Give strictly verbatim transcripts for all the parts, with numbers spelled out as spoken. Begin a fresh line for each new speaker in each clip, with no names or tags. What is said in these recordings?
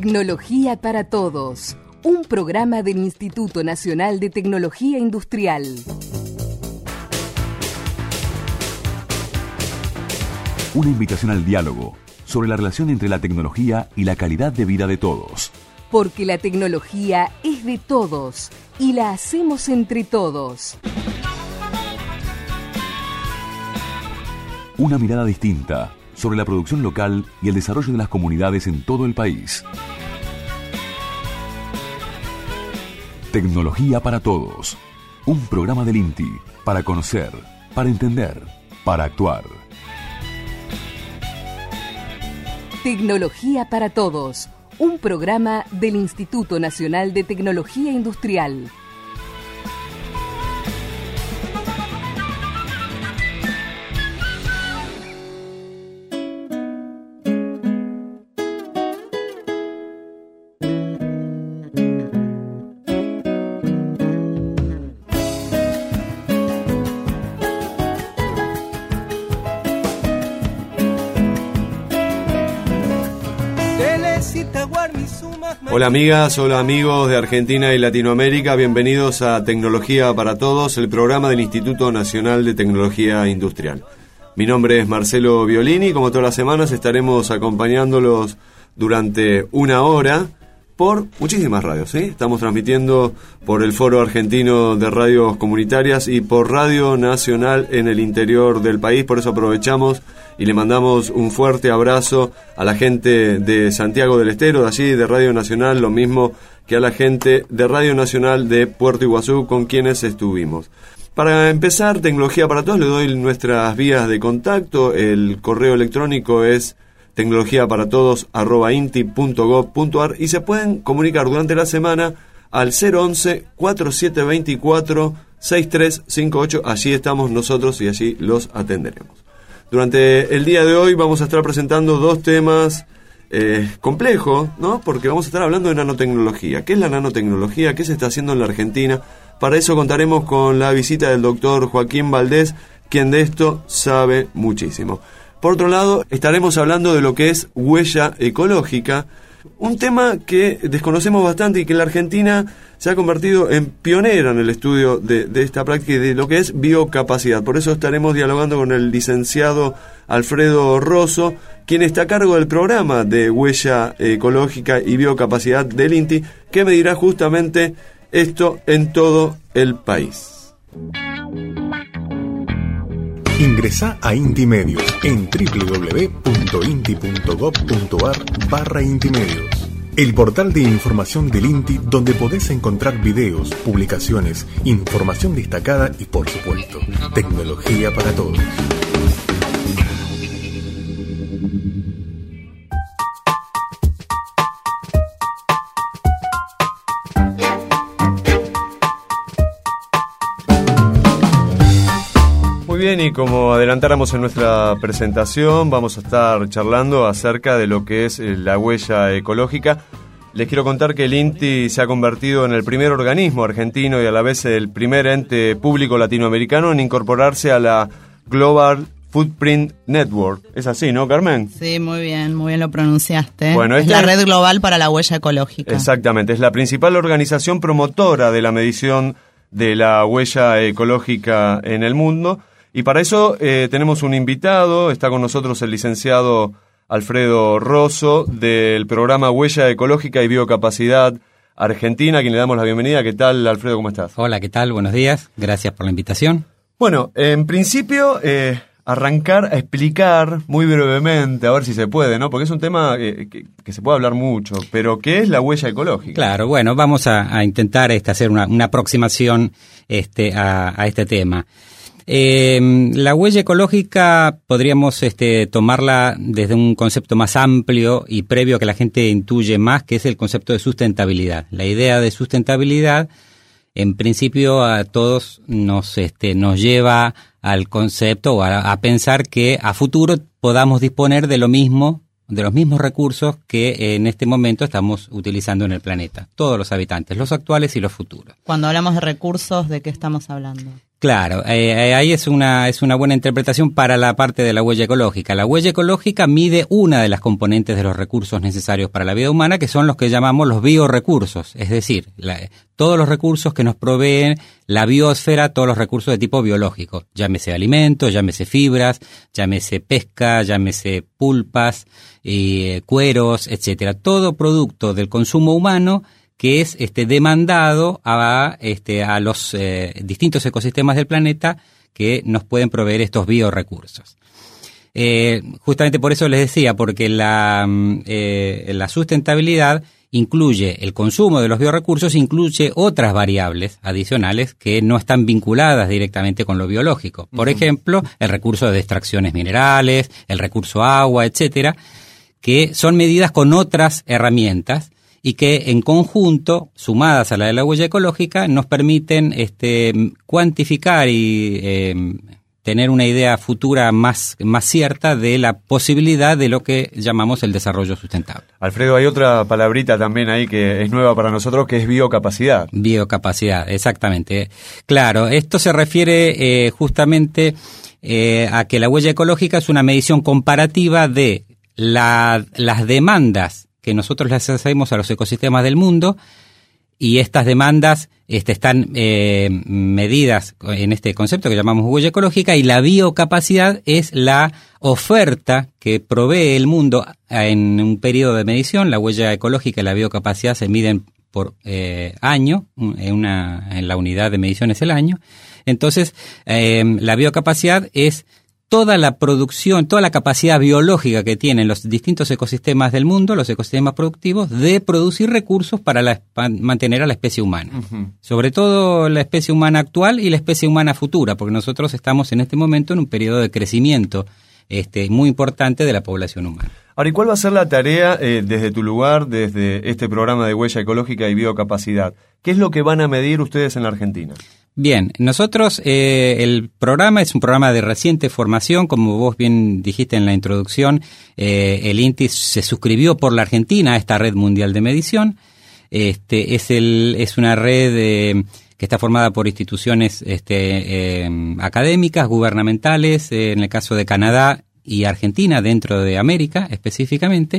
Tecnología para Todos, un programa del Instituto Nacional de Tecnología Industrial.
Una invitación al diálogo sobre la relación entre la tecnología y la calidad de vida de todos.
Porque la tecnología es de todos y la hacemos entre todos.
Una mirada distinta sobre la producción local y el desarrollo de las comunidades en todo el país. Tecnología para Todos, un programa del INTI para conocer, para entender, para actuar.
Tecnología para Todos, un programa del Instituto Nacional de Tecnología Industrial.
Hola amigas, hola amigos de Argentina y Latinoamérica, bienvenidos a Tecnología para Todos, el programa del Instituto Nacional de Tecnología Industrial. Mi nombre es Marcelo Violini y como todas las semanas estaremos acompañándolos durante una hora por muchísimas radios, ¿sí? Estamos transmitiendo por el Foro Argentino de Radios Comunitarias y por Radio Nacional en el interior del país, por eso aprovechamos y le mandamos un fuerte abrazo a la gente de Santiago del Estero, de allí, de Radio Nacional, lo mismo que a la gente de Radio Nacional de Puerto Iguazú, con quienes estuvimos. Para empezar, Tecnología para Todos, le doy nuestras vías de contacto. El correo electrónico es tecnología para todos arroba inti punto gob punto ar y se pueden comunicar durante la semana al cero once, cuarenta y siete veinticuatro, sesenta y tres cincuenta y ocho. Allí estamos nosotros y allí los atenderemos. Durante el día de hoy vamos a estar presentando dos temas eh, complejos, ¿no? Porque vamos a estar hablando de nanotecnología. ¿Qué es la nanotecnología? ¿Qué se está haciendo en la Argentina? Para eso contaremos con la visita del doctor Joaquín Valdés, quien de esto sabe muchísimo. Por otro lado, estaremos hablando de lo que es huella ecológica, un tema que desconocemos bastante y que en la Argentina se ha convertido en pionera en el estudio de, de esta práctica y de lo que es biocapacidad. Por eso estaremos dialogando con el licenciado Alfredo Rosso, quien está a cargo del programa de huella ecológica y biocapacidad del INTI, que medirá justamente esto en todo el país.
Ingresá a Inti Medios en doble u doble u doble u punto inti punto gob punto ar barra Inti Medios, el portal de información del INTI donde podés encontrar videos, publicaciones, información destacada y, por supuesto, tecnología para todos.
Muy bien, y como adelantáramos en nuestra presentación, vamos a estar charlando acerca de lo que es la huella ecológica. Les quiero contar que el INTI se ha convertido en el primer organismo argentino y a la vez el primer ente público latinoamericano en incorporarse a la Global Footprint Network. Es así, ¿no, Carmen?
Sí, muy bien, muy bien lo pronunciaste.
Bueno,
es
este
la red global para la huella ecológica.
Exactamente, es la principal organización promotora de la medición de la huella ecológica en el mundo. Y para eso eh, tenemos un invitado, está con nosotros el licenciado Alfredo Rosso del programa Huella Ecológica y Biocapacidad Argentina, a quien le damos la bienvenida. ¿Qué tal, Alfredo? ¿Cómo estás?
Hola, ¿qué tal? Buenos días. Gracias por la invitación.
Bueno, en principio, eh, arrancar a explicar muy brevemente, a ver si se puede, ¿no? Porque es un tema eh, que, que se puede hablar mucho, pero ¿qué es la huella ecológica?
Claro, bueno, vamos a, a intentar este, hacer una, una aproximación este, a, a este tema. Eh, la huella ecológica podríamos este, tomarla desde un concepto más amplio y previo que la gente intuye más, que es el concepto de sustentabilidad. La idea de sustentabilidad, en principio, a todos nos, este, nos lleva al concepto o a, a pensar que a futuro podamos disponer de lo mismo, de los mismos recursos que en este momento estamos utilizando en el planeta. Todos los habitantes, los actuales y los futuros.
Cuando hablamos de recursos, ¿de qué estamos hablando?
Claro, eh, ahí es una, es una buena interpretación para la parte de la huella ecológica. La huella ecológica mide una de las componentes de los recursos necesarios para la vida humana, que son los que llamamos los biorecursos, es decir, la, todos los recursos que nos proveen la biosfera, todos los recursos de tipo biológico, llámese alimentos, llámese fibras, llámese pesca, llámese pulpas, eh, cueros, etcétera. Todo producto del consumo humano que es este demandado a este a los eh, distintos ecosistemas del planeta que nos pueden proveer estos biorecursos. Eh, justamente por eso les decía, porque la, eh, la sustentabilidad incluye el consumo de los biorecursos, incluye otras variables adicionales que no están vinculadas directamente con lo biológico. Por uh-huh. ejemplo, el recurso de extracciones minerales, el recurso agua, etcétera, que son medidas con otras herramientas y que en conjunto, sumadas a la de la huella ecológica, nos permiten este, cuantificar y eh, tener una idea futura más, más cierta de la posibilidad de lo que llamamos el desarrollo sustentable.
Alfredo, hay otra palabrita también ahí que es nueva para nosotros, que es biocapacidad.
Biocapacidad, exactamente. Claro, esto se refiere eh, justamente eh, a que la huella ecológica es una medición comparativa de la, las demandas que nosotros les hacemos a los ecosistemas del mundo, y estas demandas este, están eh, medidas en este concepto que llamamos huella ecológica, y la biocapacidad es la oferta que provee el mundo en un periodo de medición. La huella ecológica y la biocapacidad se miden por eh, año, en, una, en la unidad de medición es el año. Entonces, eh, la biocapacidad es toda la producción, toda la capacidad biológica que tienen los distintos ecosistemas del mundo, los ecosistemas productivos, de producir recursos para, la, para mantener a la especie humana. Uh-huh. Sobre todo la especie humana actual y la especie humana futura, porque nosotros estamos en este momento en un periodo de crecimiento este, muy importante de la población humana.
Ahora, ¿y cuál va a ser la tarea eh, desde tu lugar, desde este programa de huella ecológica y biocapacidad? ¿Qué es lo que van a medir ustedes en la Argentina?
Bien, nosotros, eh, el programa es un programa de reciente formación, como vos bien dijiste en la introducción, eh, el INTI se suscribió por la Argentina a esta red mundial de medición. Este es el es una red eh, que está formada por instituciones este, eh, académicas, gubernamentales, eh, en el caso de Canadá y Argentina, dentro de América específicamente,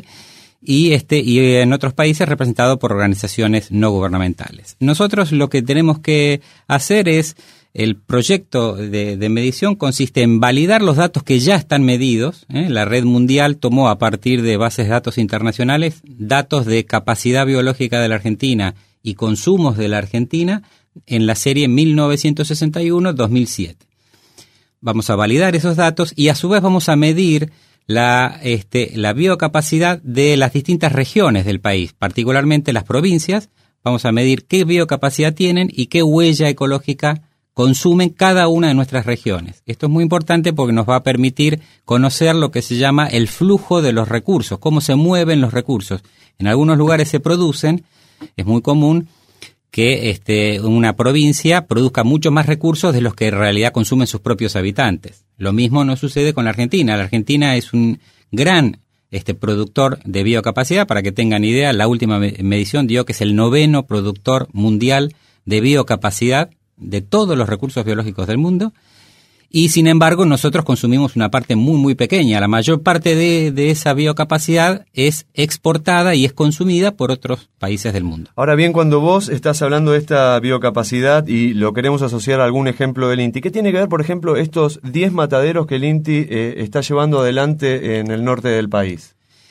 y este y en otros países representado por organizaciones no gubernamentales. Nosotros lo que tenemos que hacer es, el proyecto de, de medición consiste en validar los datos que ya están medidos. ¿eh? La red mundial tomó a partir de bases de datos internacionales datos de capacidad biológica de la Argentina y consumos de la Argentina en la serie mil novecientos sesenta y uno a dos mil siete. Vamos a validar esos datos y a su vez vamos a medir la, este, la biocapacidad de las distintas regiones del país, particularmente las provincias. Vamos a medir qué biocapacidad tienen y qué huella ecológica consumen cada una de nuestras regiones. Esto es muy importante porque nos va a permitir conocer lo que se llama el flujo de los recursos, cómo se mueven los recursos. En algunos lugares se producen, es muy común que este, una provincia produzca mucho más recursos de los que en realidad consumen sus propios habitantes. Lo mismo no sucede con la Argentina. La Argentina es un gran este, productor de biocapacidad. Para que tengan idea, la última medición dio que es el noveno productor mundial de biocapacidad de todos los recursos biológicos del mundo. Y sin embargo, nosotros consumimos una parte muy, muy pequeña. La mayor parte de, de esa biocapacidad es exportada y es consumida por otros países del mundo.
Ahora bien, cuando vos estás hablando de esta biocapacidad y lo queremos asociar a algún ejemplo del INTI, ¿qué tiene que ver, por ejemplo, estos diez mataderos que el INTI eh, está llevando adelante en el norte del país?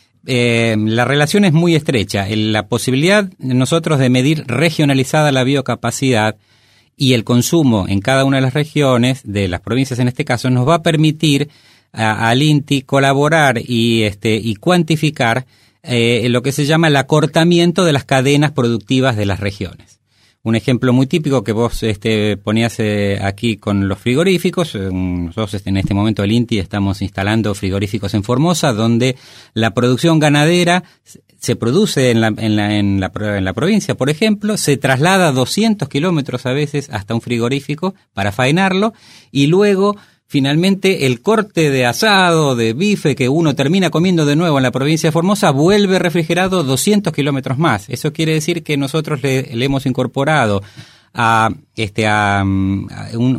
Eh, la relación es muy estrecha. La posibilidad de nosotros de medir regionalizada la biocapacidad y el consumo en cada una de las regiones, de las provincias en este caso, nos va a permitir a, al INTI colaborar y, este, y cuantificar eh, lo que se llama el acortamiento de las cadenas productivas de las regiones. Un ejemplo muy típico que vos este, ponías eh, aquí con los frigoríficos. Nosotros en este momento el INTI estamos instalando frigoríficos en Formosa, donde la producción ganadera se produce en la, en la, en la, en la provincia, por ejemplo, se traslada doscientos kilómetros a veces hasta un frigorífico para faenarlo, y luego finalmente el corte de asado, de bife que uno termina comiendo de nuevo en la provincia de Formosa vuelve refrigerado doscientos kilómetros más. Eso quiere decir que nosotros le, le hemos incorporado a, este, a, a un,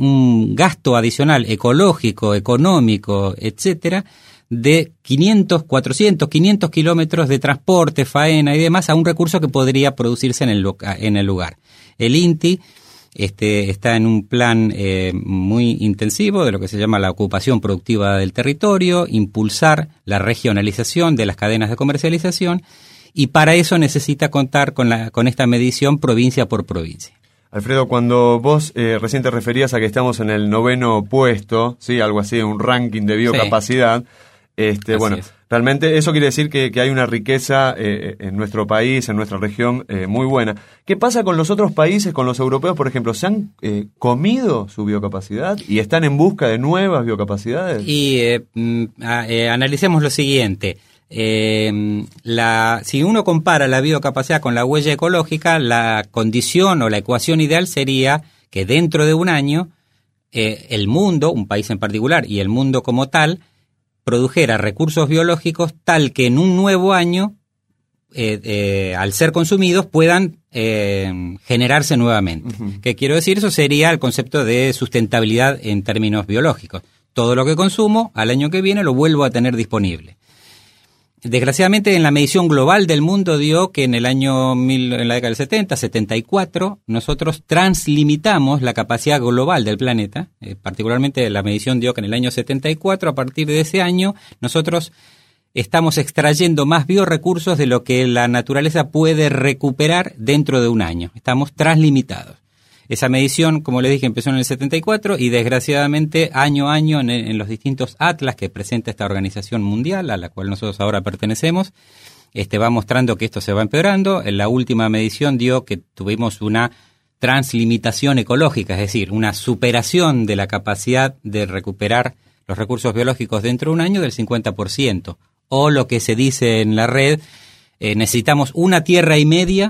un gasto adicional ecológico, económico, etcétera, de quinientos, cuatrocientos, quinientos kilómetros de transporte, faena y demás a un recurso que podría producirse en el, en el lugar. El INTI este, está en un plan eh, muy intensivo de lo que se llama la ocupación productiva del territorio, impulsar la regionalización de las cadenas de comercialización, y para eso necesita contar con, la, con esta medición provincia por provincia.
Alfredo, cuando vos eh, recién te referías a que estamos en el noveno puesto, sí, algo así, un ranking de biocapacidad, sí. este, bueno, es. realmente eso quiere decir que, que hay una riqueza eh, en nuestro país, en nuestra región, eh, muy buena. ¿Qué pasa con los otros países, con los europeos, por ejemplo? ¿Se han eh, comido su biocapacidad y están en busca de nuevas biocapacidades?
Y eh, eh, analicemos lo siguiente. Eh, la, si uno compara la biocapacidad con la huella ecológica, la condición o la ecuación ideal sería que dentro de un año eh, el mundo, un país en particular y el mundo como tal, produjera recursos biológicos tal que en un nuevo año, eh, eh, al ser consumidos, puedan eh, generarse nuevamente. Uh-huh. ¿Qué quiero decir? Eso sería el concepto de sustentabilidad en términos biológicos. Todo lo que consumo, al año que viene lo vuelvo a tener disponible. Desgraciadamente, en la medición global del mundo dio que en el año mil, en la década del setenta, setenta y cuatro, nosotros translimitamos la capacidad global del planeta. Eh, particularmente la medición dio que en el año setenta y cuatro, a partir de ese año, nosotros estamos extrayendo más biorecursos de lo que la naturaleza puede recuperar dentro de un año. Estamos translimitados. Esa medición, como les dije, empezó en el setenta y cuatro y desgraciadamente año a año en, en los distintos atlas que presenta esta organización mundial a la cual nosotros ahora pertenecemos, este, va mostrando que esto se va empeorando. En la última medición dio que tuvimos una translimitación ecológica, es decir, una superación de la capacidad de recuperar los recursos biológicos dentro de un año del cincuenta por ciento. O lo que se dice en la red, eh, necesitamos una tierra y media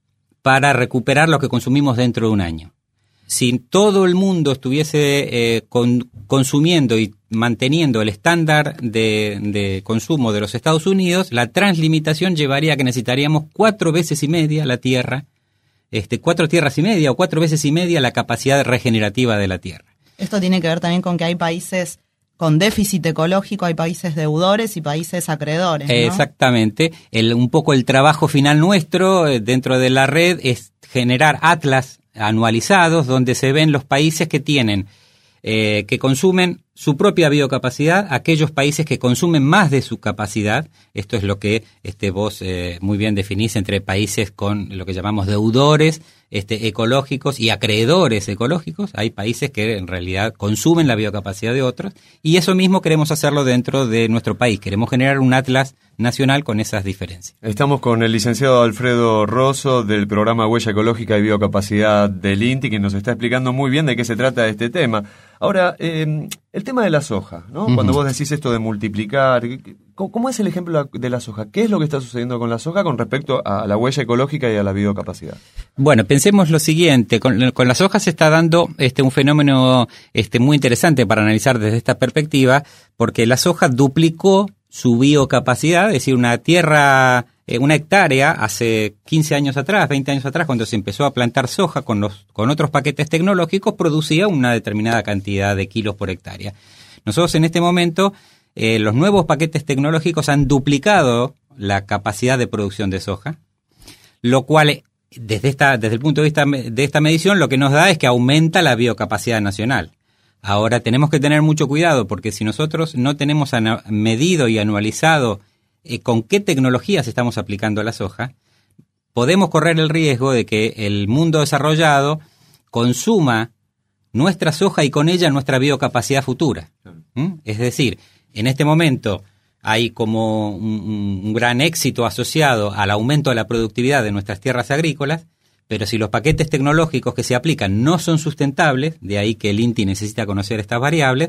para recuperar lo que consumimos dentro de un año. Si todo el mundo estuviese eh, con, consumiendo y manteniendo el estándar de, de consumo de los Estados Unidos, la translimitación llevaría a que necesitaríamos cuatro veces y media la tierra, este, cuatro tierras y media o cuatro veces y media la capacidad regenerativa de la tierra.
Esto tiene que ver también con que hay países con déficit ecológico, hay países deudores y países acreedores, ¿no?
Exactamente. El, un poco el trabajo final nuestro eh, dentro de la red es generar atlas anualizados donde se ven los países que tienen, eh, que consumen su propia biocapacidad, aquellos países que consumen más de su capacidad. Esto es lo que este, vos eh, muy bien definís entre países con lo que llamamos deudores este, ecológicos y acreedores ecológicos. Hay países que en realidad consumen la biocapacidad de otros y eso mismo queremos hacerlo dentro de nuestro país. Queremos generar un atlas nacional con esas diferencias.
Estamos con el licenciado Alfredo Rosso del programa Huella Ecológica y Biocapacidad del INTI, que nos está explicando muy bien de qué se trata este tema. Ahora, eh, el tema de la soja, ¿no? Uh-huh. Cuando vos decís esto de multiplicar, ¿cómo es el ejemplo de la soja? ¿Qué es lo que está sucediendo con la soja con respecto a la huella ecológica y a la biocapacidad?
Bueno, pensemos lo siguiente, con, con la soja se está dando este un fenómeno este muy interesante para analizar desde esta perspectiva, porque la soja duplicó su biocapacidad, es decir, una tierra, eh, una hectárea hace quince años atrás, veinte años atrás, cuando se empezó a plantar soja con los con otros paquetes tecnológicos, producía una determinada cantidad de kilos por hectárea. Nosotros en este momento, eh, los nuevos paquetes tecnológicos han duplicado la capacidad de producción de soja, lo cual, desde esta desde el punto de vista de esta medición, lo que nos da es que aumenta la biocapacidad nacional. Ahora tenemos que tener mucho cuidado porque si nosotros no tenemos ana- medido y anualizado eh, con qué tecnologías estamos aplicando la soja, podemos correr el riesgo de que el mundo desarrollado consuma nuestra soja y con ella nuestra biocapacidad futura. ¿Mm? Es decir, en este momento hay como un, un gran éxito asociado al aumento de la productividad de nuestras tierras agrícolas, pero si los paquetes tecnológicos que se aplican no son sustentables, de ahí que el INTI necesita conocer estas variables,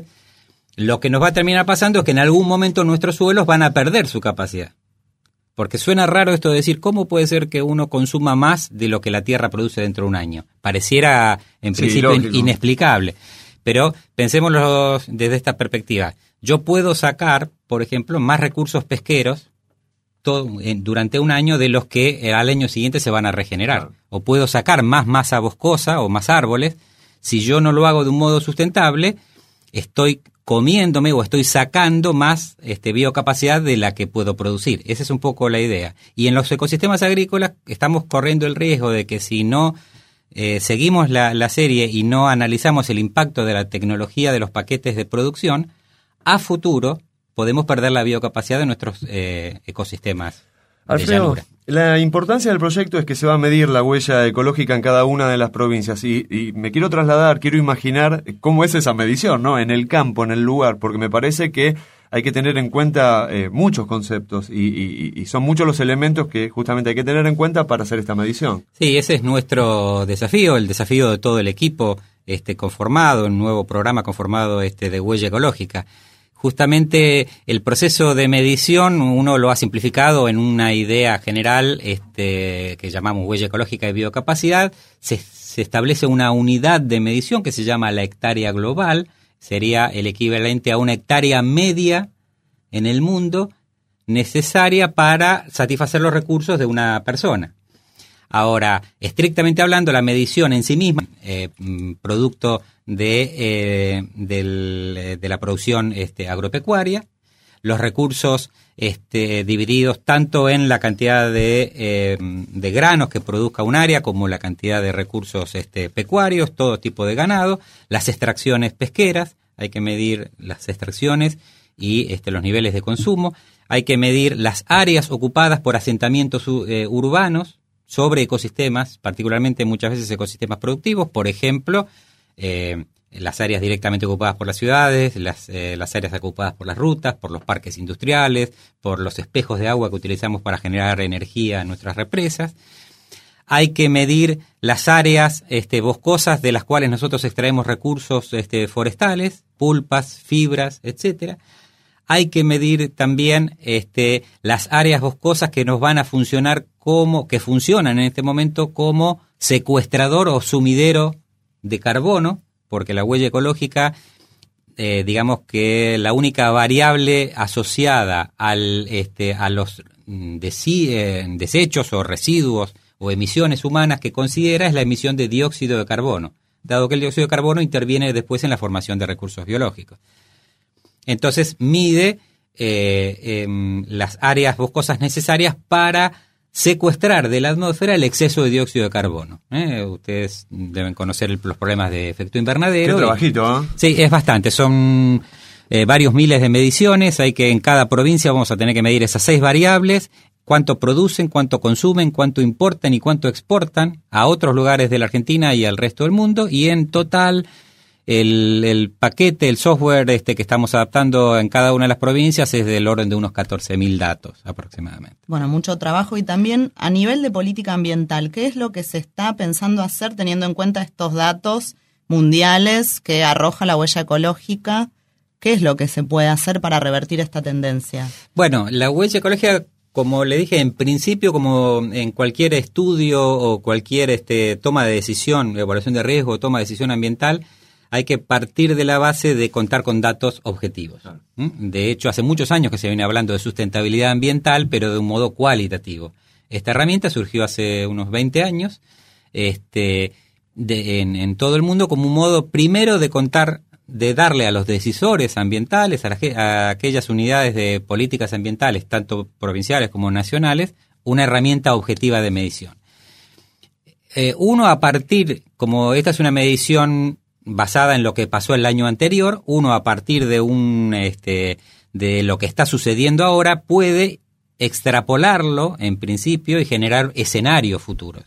lo que nos va a terminar pasando es que en algún momento nuestros suelos van a perder su capacidad. Porque suena raro esto de decir, ¿cómo puede ser que uno consuma más de lo que la tierra produce dentro de un año? Pareciera, en sí, principio, lógico. Inexplicable. Pero pensémoslo desde esta perspectiva. Yo puedo sacar, por ejemplo, más recursos pesqueros todo, eh, durante un año de los que eh, al año siguiente se van a regenerar. Claro. O puedo sacar más masa boscosa o más árboles. Si yo no lo hago de un modo sustentable, estoy comiéndome o estoy sacando más este, biocapacidad de la que puedo producir. Esa es un poco la idea. Y en los ecosistemas agrícolas estamos corriendo el riesgo de que si no eh, seguimos la, la serie y no analizamos el impacto de la tecnología de los paquetes de producción, a futuro podemos perder la biocapacidad de nuestros eh, ecosistemas.
Alfredo, la importancia del proyecto es que se va a medir la huella ecológica en cada una de las provincias y, y me quiero trasladar, quiero imaginar cómo es esa medición, ¿no? En el campo, en el lugar, porque me parece que hay que tener en cuenta eh, muchos conceptos y, y, y son muchos los elementos que justamente hay que tener en cuenta para hacer esta medición.
Sí, ese es nuestro desafío, el desafío de todo el equipo este, conformado, un nuevo programa conformado este, de huella ecológica. Justamente el proceso de medición uno lo ha simplificado en una idea general este, que llamamos huella ecológica y biocapacidad. Se, se establece una unidad de medición que se llama la hectárea global. Sería el equivalente a una hectárea media en el mundo necesaria para satisfacer los recursos de una persona. Ahora, estrictamente hablando, la medición en sí misma, eh, producto de, eh, del, de la producción este, agropecuaria, los recursos este, divididos tanto en la cantidad de, eh, de granos que produzca un área como la cantidad de recursos este, pecuarios, todo tipo de ganado, las extracciones pesqueras, hay que medir las extracciones y este, los niveles de consumo, hay que medir las áreas ocupadas por asentamientos eh, urbanos, sobre ecosistemas, particularmente muchas veces ecosistemas productivos, por ejemplo, eh, las áreas directamente ocupadas por las ciudades, las, eh, las áreas ocupadas por las rutas, por los parques industriales, por los espejos de agua que utilizamos para generar energía en nuestras represas. Hay que medir las áreas este, boscosas de las cuales nosotros extraemos recursos este, forestales, pulpas, fibras, etcétera. Hay que medir también este, las áreas boscosas que nos van a funcionar como, que funcionan en este momento como secuestrador o sumidero de carbono, porque la huella ecológica, eh, digamos que la única variable asociada al, este, a los desi, eh, desechos o residuos o emisiones humanas que considera es la emisión de dióxido de carbono, dado que el dióxido de carbono interviene después en la formación de recursos biológicos. Entonces mide eh, eh, las áreas boscosas necesarias para secuestrar de la atmósfera el exceso de dióxido de carbono. ¿eh? Ustedes deben conocer el, los problemas de efecto invernadero.
Qué trabajito, ¿eh?
Sí, es bastante. Son eh, varios miles de mediciones. Hay que en cada provincia vamos a tener que medir esas seis variables. Cuánto producen, cuánto consumen, cuánto importan y cuánto exportan a otros lugares de la Argentina y al resto del mundo. Y en total El, el paquete, el software este que estamos adaptando en cada una de las provincias es del orden de unos catorce mil datos aproximadamente.
Bueno, mucho trabajo y también a nivel de política ambiental, ¿qué es lo que se está pensando hacer teniendo en cuenta estos datos mundiales que arroja la huella ecológica? ¿Qué es lo que se puede hacer para revertir esta tendencia?
Bueno, la huella ecológica, como le dije, en principio, como en cualquier estudio o cualquier este, toma de decisión, evaluación de riesgo o toma de decisión ambiental, hay que partir de la base de contar con datos objetivos. ¿Mm? De hecho, hace muchos años que se viene hablando de sustentabilidad ambiental, pero de un modo cualitativo. Esta herramienta surgió hace unos veinte años este, de, en, en todo el mundo como un modo primero de contar, de darle a los decisores ambientales, a, la, a aquellas unidades de políticas ambientales, tanto provinciales como nacionales, una herramienta objetiva de medición. Eh, uno a partir, como esta es una medición basada en lo que pasó el año anterior, uno a partir de un este de lo que está sucediendo ahora puede extrapolarlo en principio y generar escenarios futuros.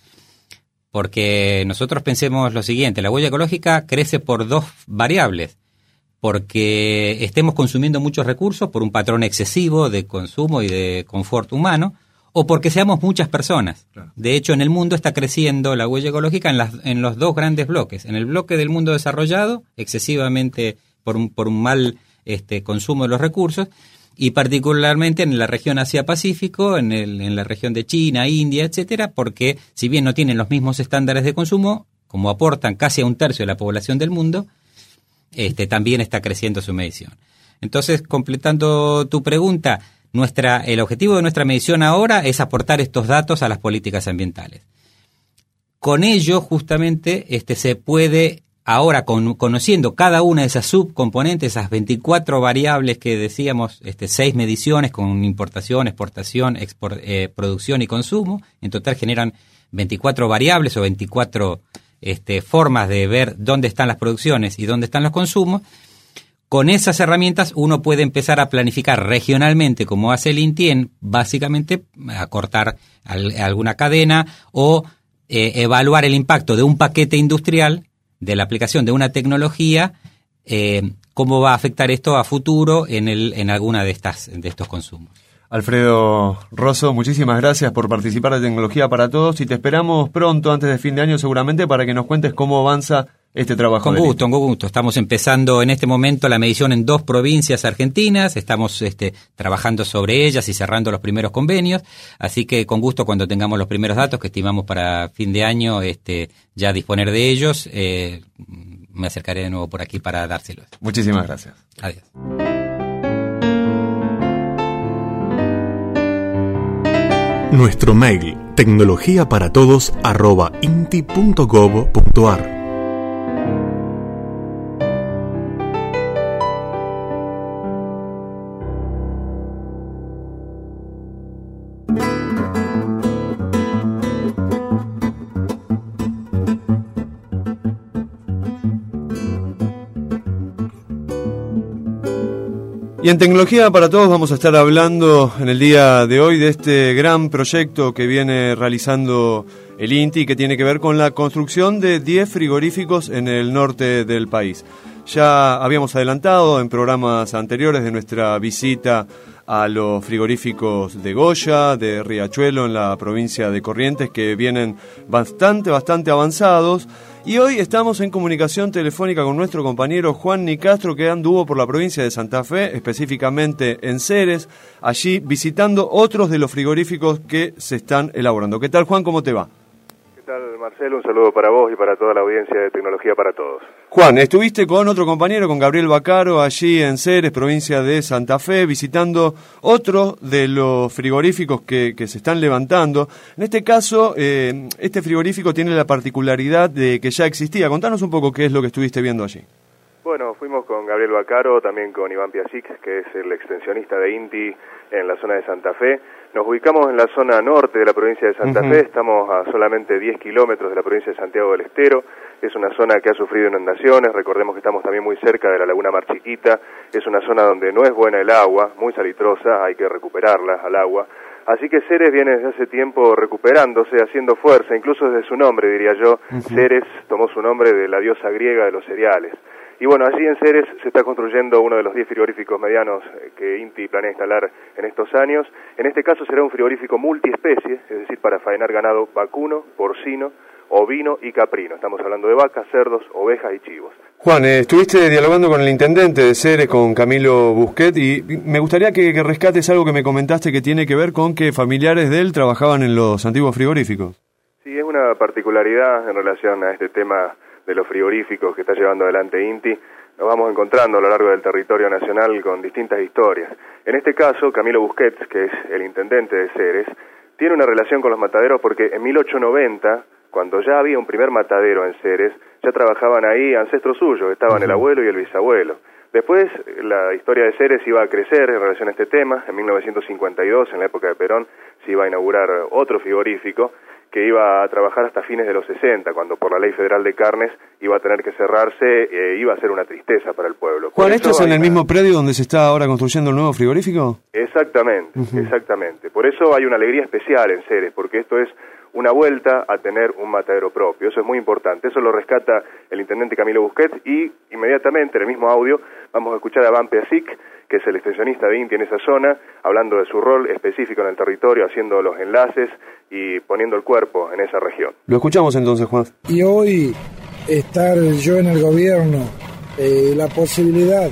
Porque nosotros pensemos lo siguiente, la huella ecológica crece por dos variables, porque estemos consumiendo muchos recursos por un patrón excesivo de consumo y de confort humano, o porque seamos muchas personas. Claro. De hecho, en el mundo está creciendo la huella ecológica en, las, en los dos grandes bloques. En el bloque del mundo desarrollado, excesivamente por un, por un mal este, consumo de los recursos, y particularmente en la región Asia-Pacífico, en, el, en la región de China, India, etcétera, porque si bien no tienen los mismos estándares de consumo, como aportan casi a un tercio de la población del mundo, este, también está creciendo su medición. Entonces, completando tu pregunta, nuestra, el objetivo de nuestra medición ahora es aportar estos datos a las políticas ambientales. Con ello, justamente, este, se puede, ahora con, conociendo cada una de esas subcomponentes, esas veinticuatro variables que decíamos, este, seis mediciones con importación, exportación, export, eh, producción y consumo, en total generan veinticuatro variables o veinticuatro este, formas de ver dónde están las producciones y dónde están los consumos. Con esas herramientas uno puede empezar a planificar regionalmente, como hace el INTI, en básicamente acortar al, alguna cadena o eh, evaluar el impacto de un paquete industrial, de la aplicación de una tecnología, eh, cómo va a afectar esto a futuro en, el, en alguna de, estas, de estos consumos.
Alfredo Rosso, muchísimas gracias por participar de Tecnología para Todos y te esperamos pronto, antes de fin de año seguramente, para que nos cuentes cómo avanza este trabajo.
Con gusto, con gusto. Estamos empezando en este momento la medición en dos provincias argentinas, estamos este, trabajando sobre ellas y cerrando los primeros convenios, así que con gusto cuando tengamos los primeros datos que estimamos para fin de año este, ya disponer de ellos, eh, me acercaré de nuevo por aquí para dárselos.
Muchísimas gracias.
Adiós.
Nuestro mail, tecnologiaparatodos arroba inti punto gob punto ar.
Y en Tecnología para Todos vamos a estar hablando en el día de hoy de este gran proyecto que viene realizando el INTI, que tiene que ver con la construcción de diez frigoríficos en el norte del país. Ya habíamos adelantado en programas anteriores de nuestra visita a los frigoríficos de Goya, de Riachuelo, en la provincia de Corrientes, que vienen bastante, bastante avanzados. Y hoy estamos en comunicación telefónica con nuestro compañero Juan Nicastro, que anduvo por la provincia de Santa Fe, específicamente en Ceres, allí visitando otros de los frigoríficos que se están elaborando. ¿Qué tal, Juan? ¿Cómo te va?
¿Qué tal, Marcelo? Un saludo para vos y para toda la audiencia de Tecnología para Todos.
Juan, estuviste con otro compañero, con Gabriel Bacaro, allí en Ceres, provincia de Santa Fe, visitando otro de los frigoríficos que, que se están levantando. En este caso, eh, este frigorífico tiene la particularidad de que ya existía. Contanos un poco qué es lo que estuviste viendo allí.
Bueno, fuimos con Gabriel Bacaro, también con Iván Piasic, que es el extensionista de INTI en la zona de Santa Fe. Nos ubicamos en la zona norte de la provincia de Santa uh-huh. Fe, estamos a solamente diez kilómetros de la provincia de Santiago del Estero. Es una zona que ha sufrido inundaciones, recordemos que estamos también muy cerca de la laguna Mar Chiquita. Es una zona donde no es buena el agua, muy salitrosa, hay que recuperarla al agua. Así que Ceres viene desde hace tiempo recuperándose, haciendo fuerza, incluso desde su nombre, diría yo. Uh-huh. Ceres tomó su nombre de la diosa griega de los cereales. Y bueno, allí en Ceres se está construyendo uno de los diez frigoríficos medianos que INTI planea instalar en estos años. En este caso será un frigorífico multiespecie, es decir, para faenar ganado vacuno, porcino, ovino y caprino. Estamos hablando de vacas, cerdos, ovejas y chivos.
Juan, eh, estuviste dialogando con el intendente de Ceres, con Camilo Busquet, y me gustaría que, que rescates algo que me comentaste que tiene que ver con que familiares de él trabajaban en los antiguos frigoríficos.
Sí, es una particularidad en relación a este tema de los frigoríficos que está llevando adelante INTI. Nos vamos encontrando a lo largo del territorio nacional con distintas historias. En este caso, Camilo Busquets, que es el intendente de Ceres, tiene una relación con los mataderos porque en mil ochocientos noventa, cuando ya había un primer matadero en Ceres, ya trabajaban ahí ancestros suyos, estaban el abuelo y el bisabuelo. Después, la historia de Ceres iba a crecer en relación a este tema. En mil novecientos cincuenta y dos, en la época de Perón, se iba a inaugurar otro frigorífico que iba a trabajar hasta fines de los sesenta, cuando por la Ley Federal de Carnes iba a tener que cerrarse, e iba a ser una tristeza para el pueblo.
Juan, ¿esto es en el mismo predio donde se está ahora construyendo el nuevo frigorífico?
Exactamente, uh-huh. exactamente. Por eso hay una alegría especial en Ceres, porque esto es una vuelta a tener un matadero propio. Eso es muy importante. Eso lo rescata el intendente Camilo Busquets y inmediatamente en el mismo audio vamos a escuchar a Iván Piasic, que es el extensionista de INTI en esa zona, hablando de su rol específico en el territorio, haciendo los enlaces y poniendo el cuerpo en esa región.
Lo escuchamos entonces, Juan.
Y hoy estar yo en el gobierno, eh, la posibilidad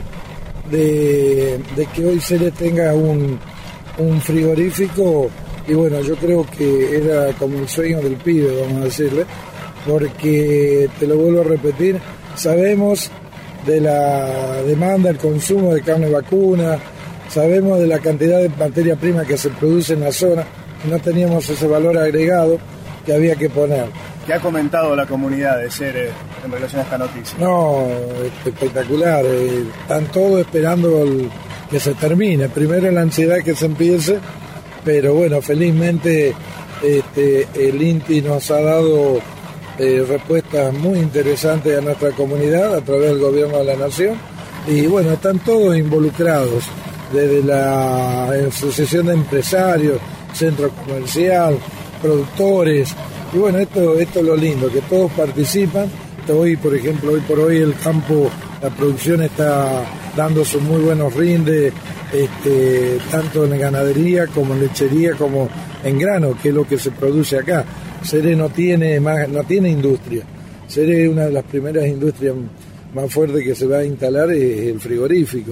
de, de que hoy Ceres tenga un, un frigorífico, y bueno, yo creo que era como el sueño del pibe, vamos a decirle, porque, te lo vuelvo a repetir, sabemos de la demanda, el consumo de carne vacuna, sabemos de la cantidad de materia prima que se produce en la zona, no teníamos ese valor agregado que había que poner.
¿Qué ha comentado la comunidad de Ceres en relación a esta noticia?
No, espectacular, eh, están todos esperando el, que se termine, primero la ansiedad que se empiece, pero bueno, felizmente este, el INTI nos ha dado eh, respuestas muy interesantes a nuestra comunidad a través del gobierno de la nación, y bueno, están todos involucrados, desde la asociación de empresarios, centro comercial, productores, y bueno, esto, esto es lo lindo, que todos participan. Hoy, por ejemplo, hoy por hoy el campo, la producción está dando sus muy buenos rindes, este, tanto en ganadería como en lechería como en grano, que es lo que se produce acá. Ceres no tiene más, no tiene industria. Ceres es una de las primeras industrias más fuertes que se va a instalar, es el frigorífico.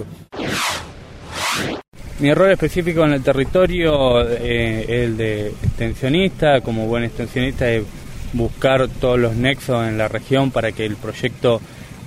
Mi rol específico en el territorio eh, es el de extensionista. Como buen extensionista es buscar todos los nexos en la región para que el proyecto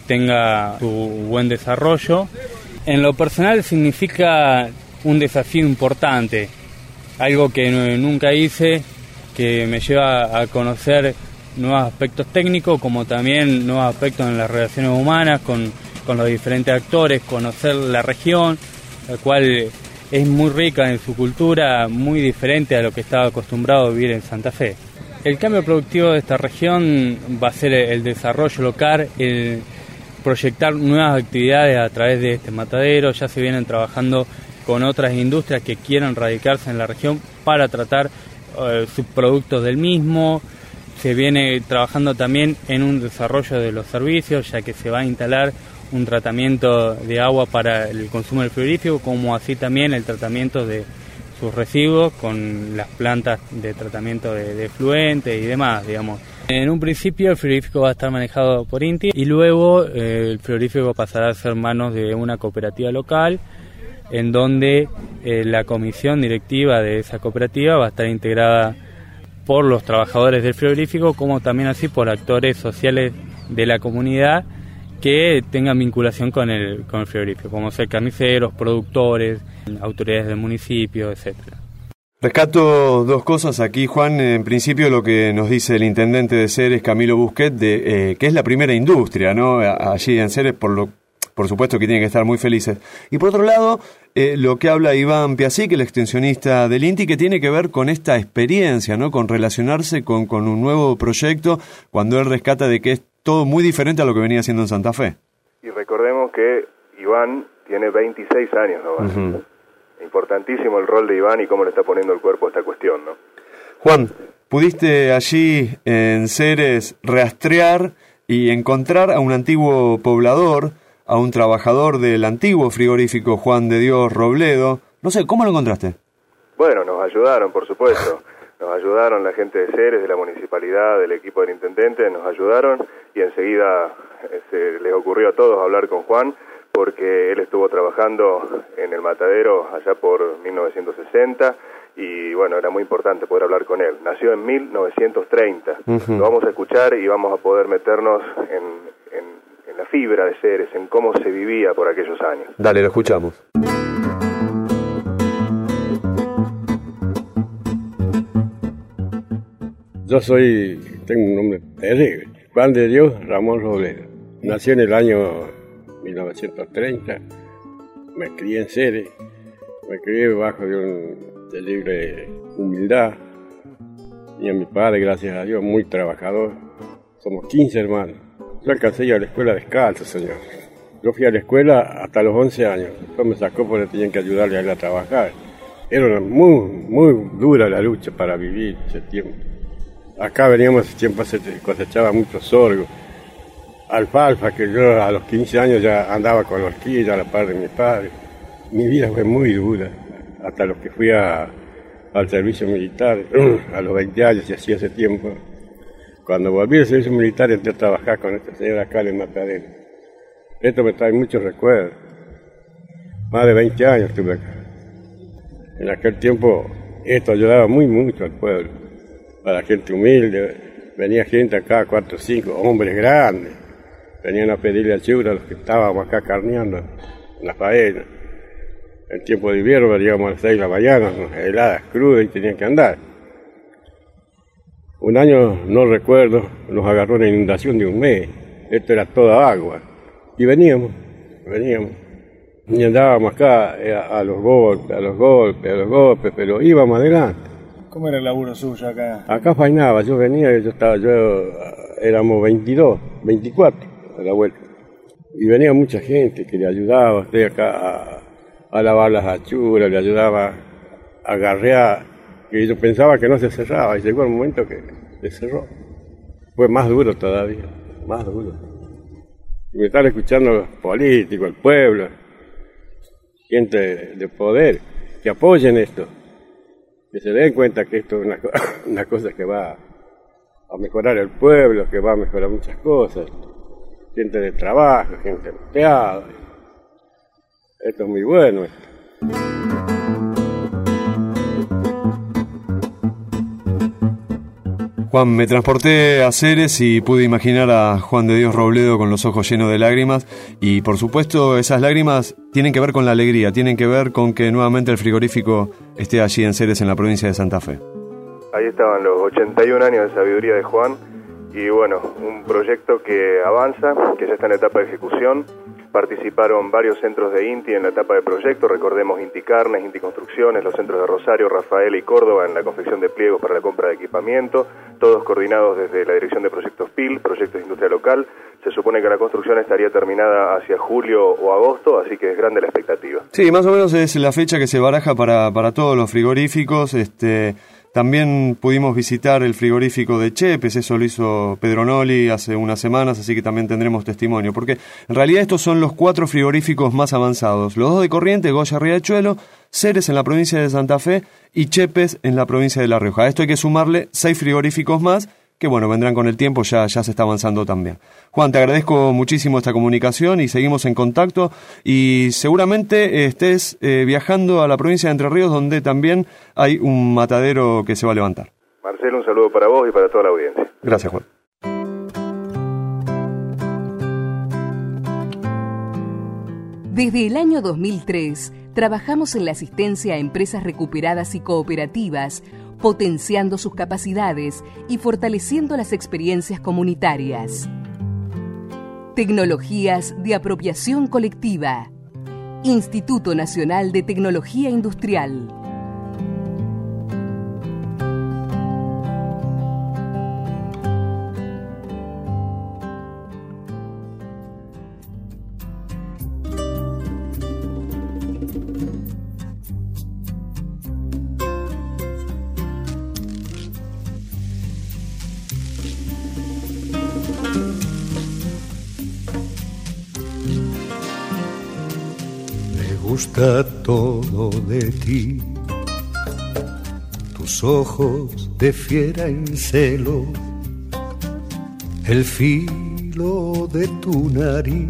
tenga su buen desarrollo. En lo personal significa un desafío importante, algo que nunca hice, que me lleva a conocer nuevos aspectos técnicos, como también nuevos aspectos en las relaciones humanas con, con los diferentes actores, conocer la región, la cual es muy rica en su cultura, muy diferente a lo que estaba acostumbrado a vivir en Santa Fe. El cambio productivo de esta región va a ser el desarrollo local, el proyectar nuevas actividades a través de este matadero. Ya se vienen trabajando con otras industrias que quieran radicarse en la región para tratar eh, subproductos del mismo. Se viene trabajando también en un desarrollo de los servicios, ya que se va a instalar un tratamiento de agua para el consumo del frigorífico, como así también el tratamiento de sus residuos con las plantas de tratamiento de, de efluentes y demás, digamos. En un principio el frigorífico va a estar manejado por INTI y luego eh, el frigorífico pasará a ser manos de una cooperativa local, en donde eh, la comisión directiva de esa cooperativa va a estar integrada por los trabajadores del frigorífico, como también así por actores sociales de la comunidad que tengan vinculación con el, con el frigorífico, como ser carniceros, productores, autoridades del municipio, etcétera.
Rescato dos cosas aquí, Juan. En principio, lo que nos dice el intendente de Ceres, Camilo Busquet, de eh, que es la primera industria, ¿no? Allí en Ceres, por lo por supuesto que tienen que estar muy felices. Y por otro lado, eh, lo que habla Iván Piasic, el extensionista del INTI, que tiene que ver con esta experiencia, ¿no? Con relacionarse con, con un nuevo proyecto, cuando él rescata de que es todo muy diferente a lo que venía haciendo en Santa Fe.
Y recordemos que Iván tiene veintiséis años, ¿no? Uh-huh. Importantísimo el rol de Iván y cómo le está poniendo el cuerpo a esta cuestión, ¿no?
Juan, ¿pudiste allí en Ceres rastrear y encontrar a un antiguo poblador, a un trabajador del antiguo frigorífico Juan de Dios Robledo? No sé, ¿cómo lo encontraste?
Bueno, nos ayudaron, por supuesto. Nos ayudaron la gente de Ceres, de la municipalidad, del equipo del intendente, nos ayudaron y enseguida se les ocurrió a todos hablar con Juan, porque él estuvo trabajando en el matadero allá por mil novecientos sesenta y bueno, era muy importante poder hablar con él. Nació en mil novecientos treinta. Uh-huh. Lo vamos a escuchar y vamos a poder meternos en, en, en la fibra de Ceres, en cómo se vivía por aquellos años.
Dale, lo escuchamos.
Yo soy, tengo un nombre terrible, Juan de Dios Ramón Robledo. Nací en el año mil novecientos treinta, me crié en Ceres, me crié bajo de un de libre humildad, y a mi padre, gracias a Dios, muy trabajador. Somos quince hermanos. Yo alcancé a ir a la escuela descalzo, señor. Yo fui a la escuela hasta los once años, después me sacó porque tenían que ayudarle a él a trabajar. Era una muy, muy dura la lucha para vivir ese tiempo. Acá veníamos, ese tiempo se cosechaba mucho sorgo, alfalfa, que yo a los quince años ya andaba con horquilla a la par de mi padre. Mi vida fue muy dura, hasta los que fui a, al servicio militar, a los veinte años y así hace tiempo. Cuando volví al servicio militar entré a trabajar con esta señora acá en el matadero. Esto me trae muchos recuerdos. Más de veinte años estuve acá. En aquel tiempo esto ayudaba muy mucho al pueblo, para gente humilde. Venía gente acá, cuatro o cinco, hombres grandes. Venían a pedirle ayuda a los que estábamos acá carneando en la faena. en tiempo de invierno llegamos a las seis de la mañana, heladas, crudas, y tenían que andar. Un año, no recuerdo, nos agarró una inundación de un mes. Esto era toda agua. Y veníamos, veníamos. Y andábamos acá a los golpes, a los golpes, a los golpes, pero íbamos adelante.
¿Cómo era el laburo suyo acá?
Acá faenaba, yo venía, yo estaba, yo éramos veintidós, veinticuatro a la vuelta. Y venía mucha gente que le ayudaba, usted acá a, a lavar las achuras, le ayudaba a garrear, que yo pensaba que no se cerraba, y llegó el momento que se cerró. Fue más duro todavía, más duro. Y me están escuchando los políticos, el pueblo, gente de poder, que apoyen esto, que se den cuenta que esto es una, una cosa que va a mejorar el pueblo, que va a mejorar muchas cosas, gente de trabajo, gente empleada. Esto es muy bueno.
Juan, me transporté a Ceres y pude imaginar a Juan de Dios Robledo con los ojos llenos de lágrimas y por supuesto esas lágrimas tienen que ver con la alegría, tienen que ver con que nuevamente el frigorífico esté allí en Ceres, en la provincia de Santa Fe.
Ahí estaban los ochenta y un años de sabiduría de Juan y bueno, un proyecto que avanza, que ya está en etapa de ejecución. Participaron varios centros de INTI en la etapa de proyecto, recordemos INTI Carnes, INTI Construcciones, los centros de Rosario, Rafaela y Córdoba en la confección de pliegos para la compra de equipamiento, todos coordinados desde la Dirección de Proyectos P I L, Proyectos de Industria Local. Se supone que la construcción estaría terminada hacia julio o agosto, así que es grande la expectativa.
Sí, más o menos es la fecha que se baraja para, para todos los frigoríficos. Este, también pudimos visitar el frigorífico de Chepes, eso lo hizo Pedro Noli hace unas semanas, así que también tendremos testimonio, porque en realidad estos son los cuatro frigoríficos más avanzados, los dos de Corrientes, Goya Riachuelo, Ceres en la provincia de Santa Fe y Chepes en la provincia de La Rioja. A esto hay que sumarle seis frigoríficos más, que bueno, vendrán con el tiempo, ya, ya se está avanzando también. Juan, te agradezco muchísimo esta comunicación y seguimos en contacto y seguramente estés eh, viajando a la provincia de Entre Ríos donde también hay un matadero que se va a levantar.
Marcelo, un saludo para vos y para toda la audiencia.
Gracias, Juan.
Desde el año dos mil tres, trabajamos en la asistencia a empresas recuperadas y cooperativas, potenciando sus capacidades y fortaleciendo las experiencias comunitarias. Tecnologías de apropiación colectiva. Instituto Nacional de Tecnología Industrial.
Gusta todo de ti, tus ojos de fiera en celo, el filo de tu nariz,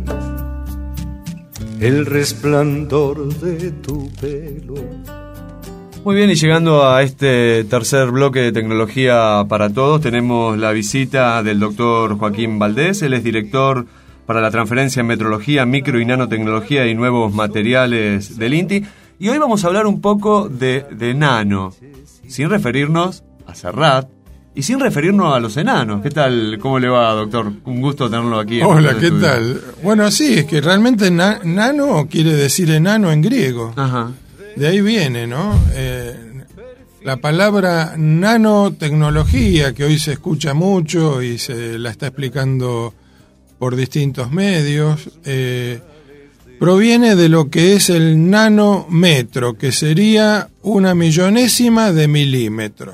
el resplandor de tu pelo.
Muy bien, y llegando a este tercer bloque de Tecnología para Todos, tenemos la visita del doctor Joaquín Valdés. Él es director para la transferencia en metrología, micro y nanotecnología y nuevos materiales del INTI. Y hoy vamos a hablar un poco de, de nano, sin referirnos a Serrat y sin referirnos a los enanos. ¿Qué tal? ¿Cómo le va, doctor? Un gusto tenerlo aquí.
Hola, ¿qué estudio. tal? Bueno, sí, es que realmente na- nano quiere decir enano en griego.
Ajá.
De ahí viene, ¿no? Eh, la palabra nanotecnología, que hoy se escucha mucho y se la está explicando por distintos medios, eh, proviene de lo que es el nanómetro, que sería una millonésima de milímetro.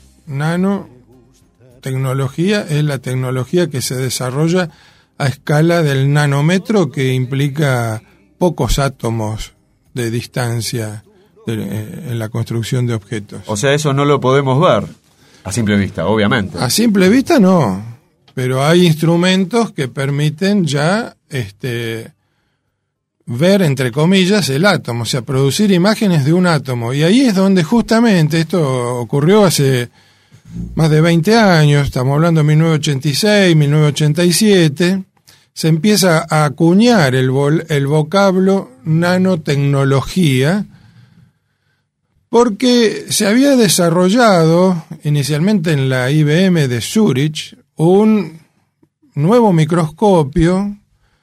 Nanotecnología es la tecnología que se desarrolla a escala del nanómetro, que implica pocos átomos de distancia de, eh, en la construcción de objetos.
O sea, eso no lo podemos ver a simple vista, obviamente.
A simple vista no. Pero hay instrumentos que permiten ya este, ver, entre comillas, el átomo, o sea, producir imágenes de un átomo. Y ahí es donde justamente esto ocurrió hace más de veinte años, estamos hablando de mil novecientos ochenta y seis, mil novecientos ochenta y siete, se empieza a acuñar el, vol, el vocablo nanotecnología, porque se había desarrollado inicialmente en la I B M de Zurich un nuevo microscopio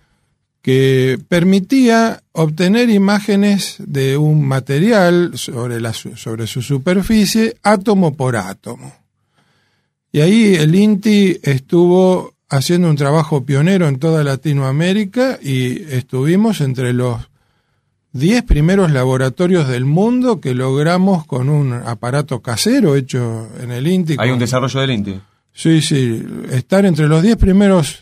que permitía obtener imágenes de un material sobre, la, sobre su superficie átomo por átomo. Y ahí el INTI estuvo haciendo un trabajo pionero en toda Latinoamérica y estuvimos entre los diez primeros laboratorios del mundo que logramos con un aparato casero hecho en el INTI.
¿Hay
con,
un desarrollo del INTI?
Sí, sí, estar entre los diez primeros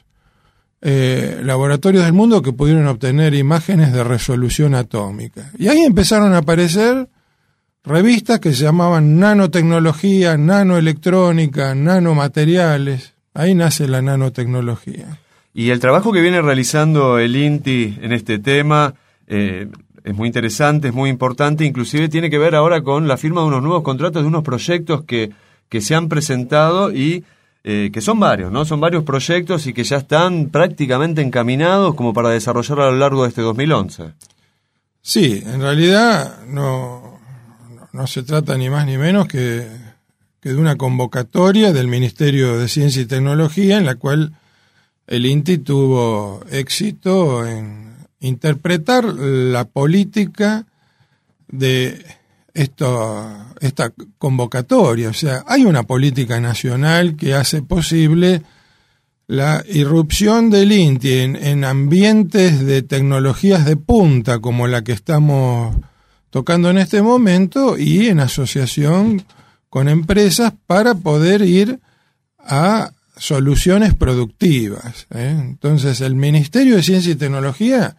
Eh, laboratorios del mundo que pudieron obtener imágenes de resolución atómica. Y ahí empezaron a aparecer revistas que se llamaban nanotecnología, nanoelectrónica, nanomateriales. Ahí nace la nanotecnología.
Y el trabajo que viene realizando el INTI en este tema eh, es muy interesante, es muy importante, inclusive tiene que ver ahora con la firma de unos nuevos contratos, de unos proyectos que, que se han presentado y Eh, que son varios, ¿no? Son varios proyectos y que ya están prácticamente encaminados como para desarrollar a lo largo de este dos mil once.
Sí, en realidad no, no, no se trata ni más ni menos que, que de una convocatoria del Ministerio de Ciencia y Tecnología en la cual el INTI tuvo éxito en interpretar la política de Esto, esta convocatoria. O sea, hay una política nacional que hace posible la irrupción del INTI en, en ambientes de tecnologías de punta como la que estamos tocando en este momento y en asociación con empresas para poder ir a soluciones productivas, ¿eh? Entonces, el Ministerio de Ciencia y Tecnología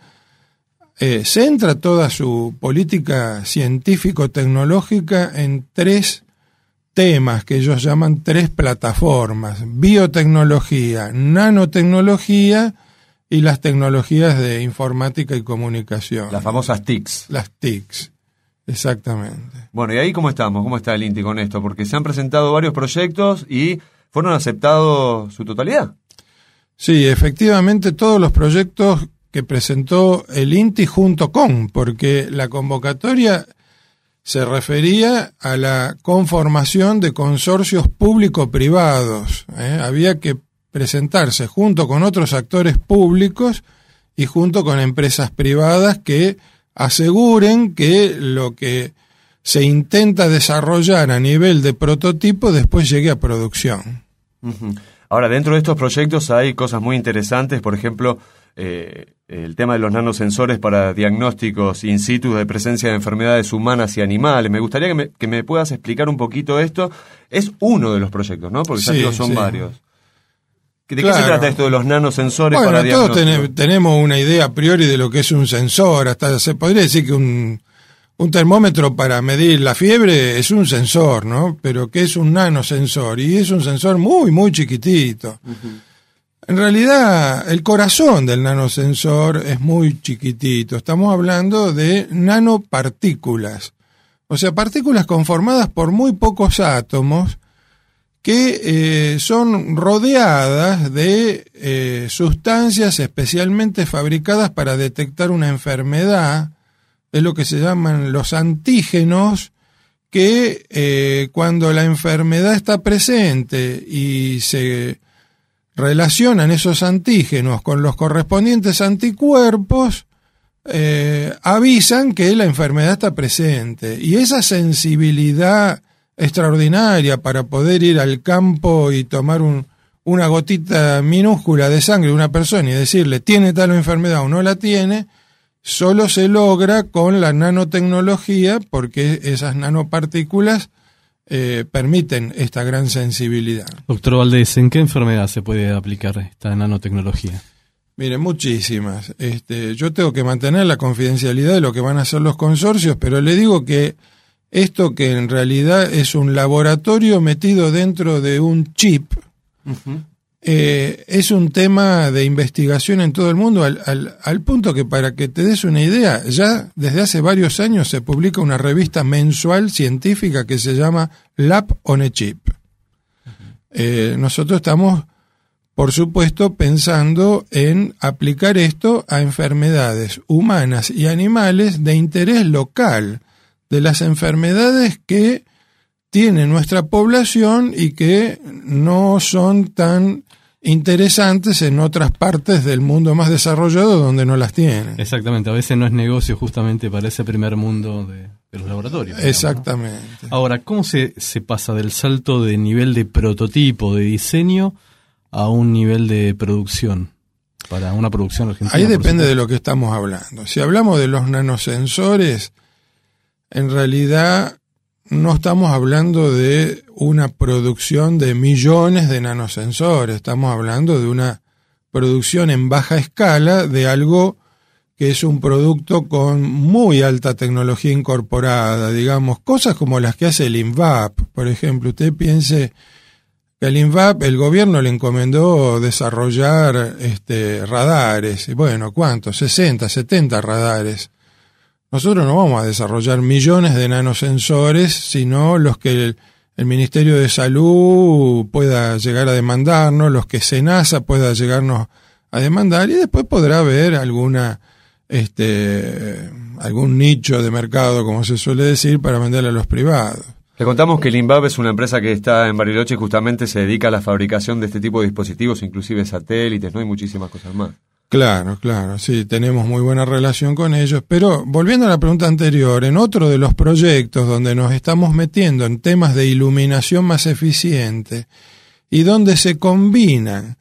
Eh, centra toda su política científico-tecnológica en tres temas que ellos llaman tres plataformas: biotecnología, nanotecnología y las tecnologías de informática y comunicación.
Las famosas T I Cs.
Las T I Cs, exactamente.
Bueno, ¿y ahí cómo estamos? ¿Cómo está el INTI con esto? Porque se han presentado varios proyectos y fueron aceptados su totalidad.
Sí, efectivamente todos los proyectos que presentó el INTI junto con, porque la convocatoria se refería a la conformación de consorcios público-privados. ¿eh? Había que presentarse junto con otros actores públicos y junto con empresas privadas que aseguren que lo que se intenta desarrollar a nivel de prototipo después llegue a producción.
Uh-huh. Ahora, dentro de estos proyectos hay cosas muy interesantes, por ejemplo, Eh, el tema de los nanosensores para diagnósticos in situ de presencia de enfermedades humanas y animales. Me gustaría que me, que me puedas explicar un poquito esto. Es uno de los proyectos, ¿no? Porque
sí,
ya son
sí.
varios. ¿De
claro.
qué se trata esto de los nanosensores
bueno,
para diagnósticos?
Bueno, todos ten, tenemos una idea a priori de lo que es un sensor. Hasta se podría decir que un, un termómetro para medir la fiebre es un sensor, ¿no? Pero ¿qué es un nanosensor? Y es un sensor muy, muy chiquitito. Uh-huh. En realidad, el corazón del nanosensor es muy chiquitito. Estamos hablando de nanopartículas. O sea, partículas conformadas por muy pocos átomos que eh, son rodeadas de eh, sustancias especialmente fabricadas para detectar una enfermedad. Es lo que se llaman los antígenos, que eh, cuando la enfermedad está presente y se relacionan esos antígenos con los correspondientes anticuerpos, eh, avisan que la enfermedad está presente. Y esa sensibilidad extraordinaria para poder ir al campo y tomar un, una gotita minúscula de sangre de una persona y decirle tiene tal enfermedad o no la tiene, solo se logra con la nanotecnología, porque esas nanopartículas Eh, permiten esta gran sensibilidad.
Doctor Valdés, ¿en qué enfermedad se puede aplicar esta nanotecnología?
Mire, muchísimas. Este, yo tengo que mantener la confidencialidad de lo que van a hacer los consorcios, pero le digo que esto, que en realidad es un laboratorio metido dentro de un chip, uh-huh. eh, es un tema de investigación en todo el mundo, al, al, al punto que, para que te des una idea, ya desde hace varios años se publica una revista mensual científica que se llama Lab on a Chip. Uh-huh. Eh, nosotros estamos por supuesto pensando en aplicar esto a enfermedades humanas y animales de interés local, de las enfermedades que tiene nuestra población y que no son tan interesantes en otras partes del mundo más desarrollado donde no las tienen.
Exactamente, a veces no es negocio justamente para ese primer mundo de, de los laboratorios. Digamos,
exactamente.
¿no? Ahora, ¿cómo se, se pasa del salto de nivel de prototipo, de diseño, a un nivel de producción, para una producción argentina?
Ahí depende de lo que estamos hablando. Si hablamos de los nanosensores, en realidad no estamos hablando de una producción de millones de nanosensores, estamos hablando de una producción en baja escala de algo que es un producto con muy alta tecnología incorporada, digamos, cosas como las que hace el INVAP, por ejemplo. Usted piense que al INVAP el gobierno le encomendó desarrollar este, radares, y bueno, ¿cuántos? sesenta, setenta radares. Nosotros no vamos a desarrollar millones de nanosensores, sino los que el, el Ministerio de Salud pueda llegar a demandarnos, los que SENASA pueda llegarnos a demandar, y después podrá haber alguna, este, algún nicho de mercado, como se suele decir, para venderle a los privados.
Le contamos que el INVAP es una empresa que está en Bariloche y justamente se dedica a la fabricación de este tipo de dispositivos, inclusive satélites, ¿no? Y muchísimas cosas más.
Claro, claro, sí, tenemos muy buena relación con ellos, pero volviendo a la pregunta anterior, en otro de los proyectos donde nos estamos metiendo en temas de iluminación más eficiente y donde se combinan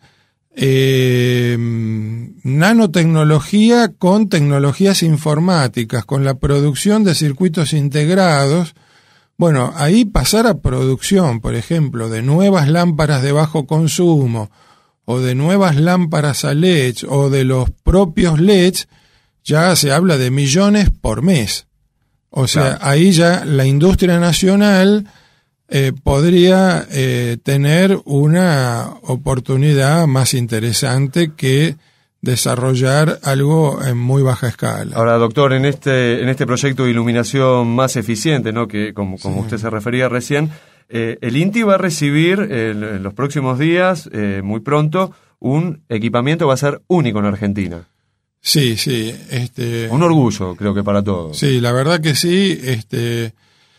eh, nanotecnología con tecnologías informáticas, con la producción de circuitos integrados, bueno, ahí pasar a producción, por ejemplo, de nuevas lámparas de bajo consumo, o de nuevas lámparas a L E D o de los propios L E Ds, ya se habla de millones por mes. O sea, claro, ahí ya la industria nacional eh, podría eh, tener una oportunidad más interesante que desarrollar algo en muy baja escala.
Ahora, doctor, en este en este proyecto de iluminación más eficiente, ¿no? Que como, como sí. usted se refería recién, Eh, el INTI va a recibir eh, en los próximos días, eh, muy pronto, un equipamiento que va a ser único en Argentina.
Sí, sí. Este,
un orgullo, creo que para todos.
Sí, la verdad que sí. Este,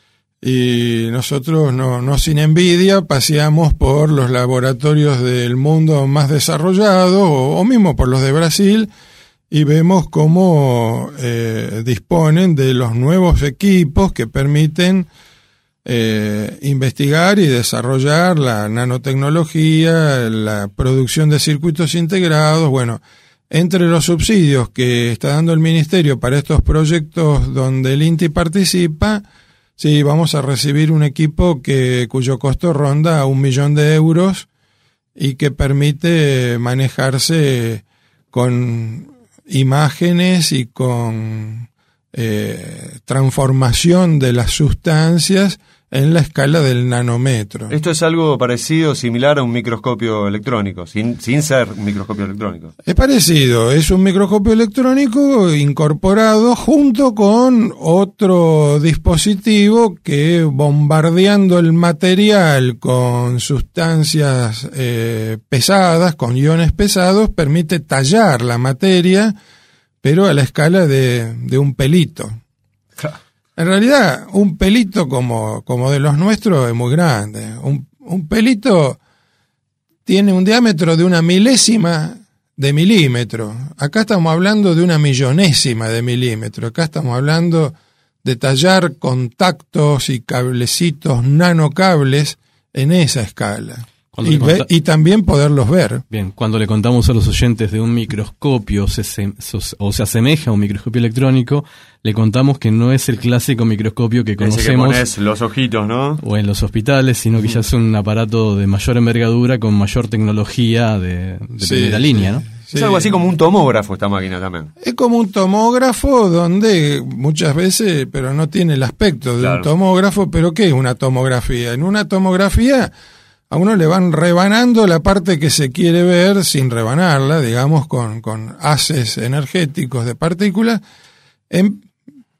y nosotros, no, no sin envidia, paseamos por los laboratorios del mundo más desarrollado, o, o mismo por los de Brasil, y vemos cómo eh, disponen de los nuevos equipos que permiten Eh, investigar y desarrollar la nanotecnología, la producción de circuitos integrados. Bueno, entre los subsidios que está dando el Ministerio para estos proyectos donde el INTI participa, sí, vamos a recibir un equipo que cuyo costo ronda un millón de euros y que permite manejarse con imágenes y con eh, transformación de las sustancias en la escala del nanómetro.
Esto es algo parecido, similar a un microscopio electrónico, sin, sin ser un microscopio electrónico.
Es parecido, es un microscopio electrónico incorporado junto con otro dispositivo que, bombardeando el material con sustancias eh, pesadas, con iones pesados, permite tallar la materia, pero a la escala de, de un pelito. En realidad, un pelito como, como de los nuestros es muy grande. Un, un pelito tiene un diámetro de una milésima de milímetro. Acá estamos hablando de una millonésima de milímetro. Acá estamos hablando de tallar contactos y cablecitos, nanocables en esa escala. Y, ve, y también poderlos ver.
Bien, cuando le contamos a los oyentes de un microscopio se, se, o se asemeja a un microscopio electrónico, le contamos que no es el clásico microscopio que conocemos. Ese que
pones los ojitos, ¿no?
O en los hospitales, sino que ya es un aparato de mayor envergadura con mayor tecnología de, de sí, primera sí, línea, ¿no?
Sí. Es algo así como un tomógrafo esta máquina también.
Es como un tomógrafo donde muchas veces, pero no tiene el aspecto de claro. un tomógrafo, pero ¿qué es una tomografía? En una tomografía a uno le van rebanando la parte que se quiere ver sin rebanarla, digamos, con, con haces energéticos de partículas, en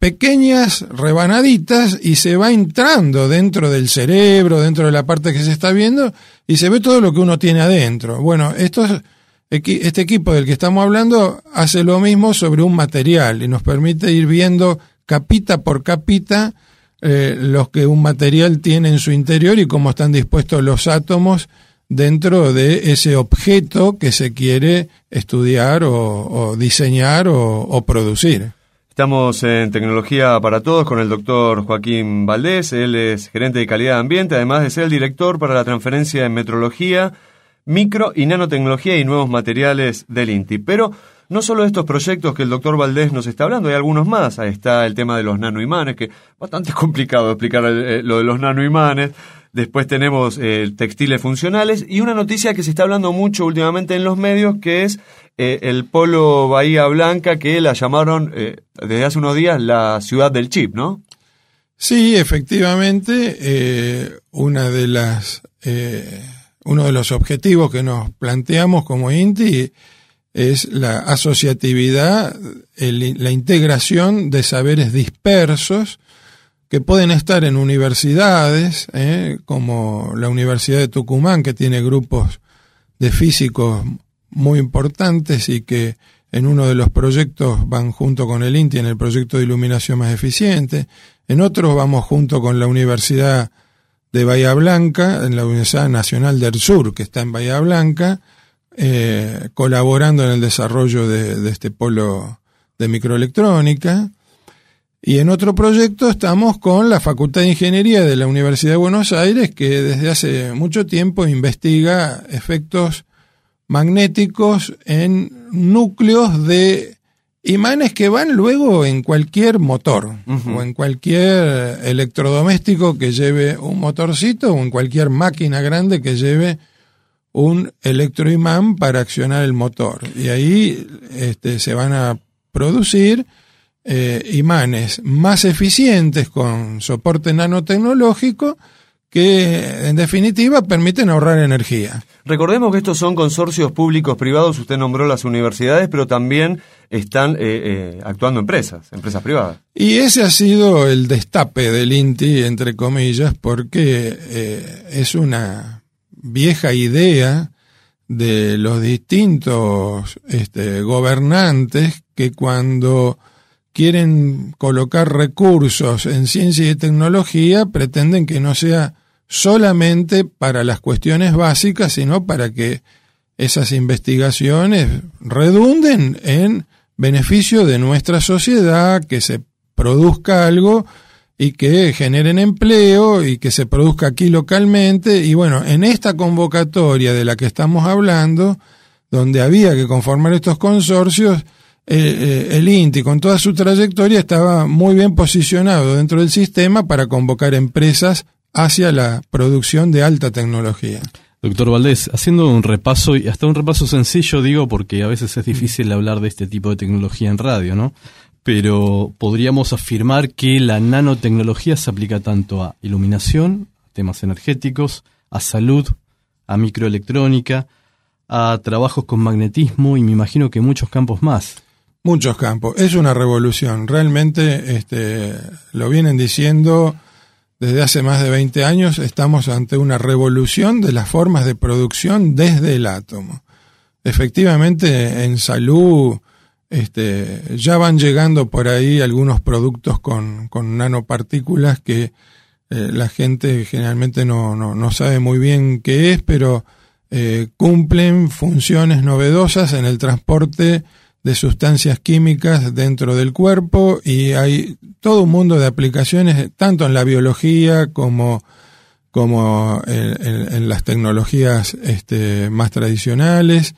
pequeñas rebanaditas y se va entrando dentro del cerebro, dentro de la parte que se está viendo, y se ve todo lo que uno tiene adentro. Bueno, estos, este equipo del que estamos hablando hace lo mismo sobre un material y nos permite ir viendo capita por capita eh, lo que un material tiene en su interior y cómo están dispuestos los átomos dentro de ese objeto que se quiere estudiar o, o diseñar o, o producir.
Estamos en Tecnología para Todos con el doctor Joaquín Valdés. Él es gerente de calidad de ambiente, además de ser el director para la transferencia en metrología, micro y nanotecnología y nuevos materiales del INTI. Pero no solo estos proyectos que el doctor Valdés nos está hablando, hay algunos más. Ahí está el tema de los nanoimanes, que es bastante complicado explicar el, lo de los nanoimanes. Después tenemos eh, textiles funcionales y una noticia que se está hablando mucho últimamente en los medios, que es eh, el polo Bahía Blanca, que la llamaron eh, desde hace unos días la ciudad del chip, ¿no?
Sí, efectivamente, eh, una de las eh, uno de los objetivos que nos planteamos como INTI es la asociatividad, el, la integración de saberes dispersos que pueden estar en universidades, eh, como la Universidad de Tucumán, que tiene grupos de físicos muy importantes y que en uno de los proyectos van junto con el INTI en el proyecto de iluminación más eficiente. En otros vamos junto con la Universidad de Bahía Blanca, en la Universidad Nacional del Sur, que está en Bahía Blanca, eh, colaborando en el desarrollo de, de este polo de microelectrónica. Y en otro proyecto estamos con la Facultad de Ingeniería de la Universidad de Buenos Aires, que desde hace mucho tiempo investiga efectos magnéticos en núcleos de imanes que van luego en cualquier motor, uh-huh. o en cualquier electrodoméstico que lleve un motorcito, o en cualquier máquina grande que lleve un electroimán para accionar el motor. Y ahí este, se van a producir Eh, imanes más eficientes con soporte nanotecnológico que en definitiva permiten ahorrar energía.
Recordemos que estos son consorcios públicos privados, usted nombró las universidades, pero también están eh, eh, actuando empresas, empresas privadas.
Y ese ha sido el destape del INTI, entre comillas, porque eh, es una vieja idea de los distintos este, gobernantes que cuando quieren colocar recursos en ciencia y tecnología, pretenden que no sea solamente para las cuestiones básicas, sino para que esas investigaciones redunden en beneficio de nuestra sociedad, que se produzca algo y que generen empleo y que se produzca aquí localmente. Y bueno, en esta convocatoria de la que estamos hablando, donde había que conformar estos consorcios, Eh, eh, el INTI con toda su trayectoria estaba muy bien posicionado dentro del sistema para convocar empresas hacia la producción de alta tecnología.
Doctor Valdés, haciendo un repaso, y hasta un repaso sencillo digo porque a veces es difícil hablar de este tipo de tecnología en radio, ¿no? Pero podríamos afirmar que la nanotecnología se aplica tanto a iluminación, a temas energéticos, a salud, a microelectrónica, a trabajos con magnetismo y me imagino que muchos campos más.
Muchos campos. Es una revolución. Realmente este, lo vienen diciendo desde hace más de veinte años. Estamos ante una revolución de las formas de producción desde el átomo. Efectivamente, en salud este, ya van llegando por ahí algunos productos con, con nanopartículas que eh, la gente generalmente no, no, no sabe muy bien qué es, pero eh, cumplen funciones novedosas en el transporte de sustancias químicas dentro del cuerpo, y hay todo un mundo de aplicaciones tanto en la biología como como en, en, en las tecnologías este, más tradicionales,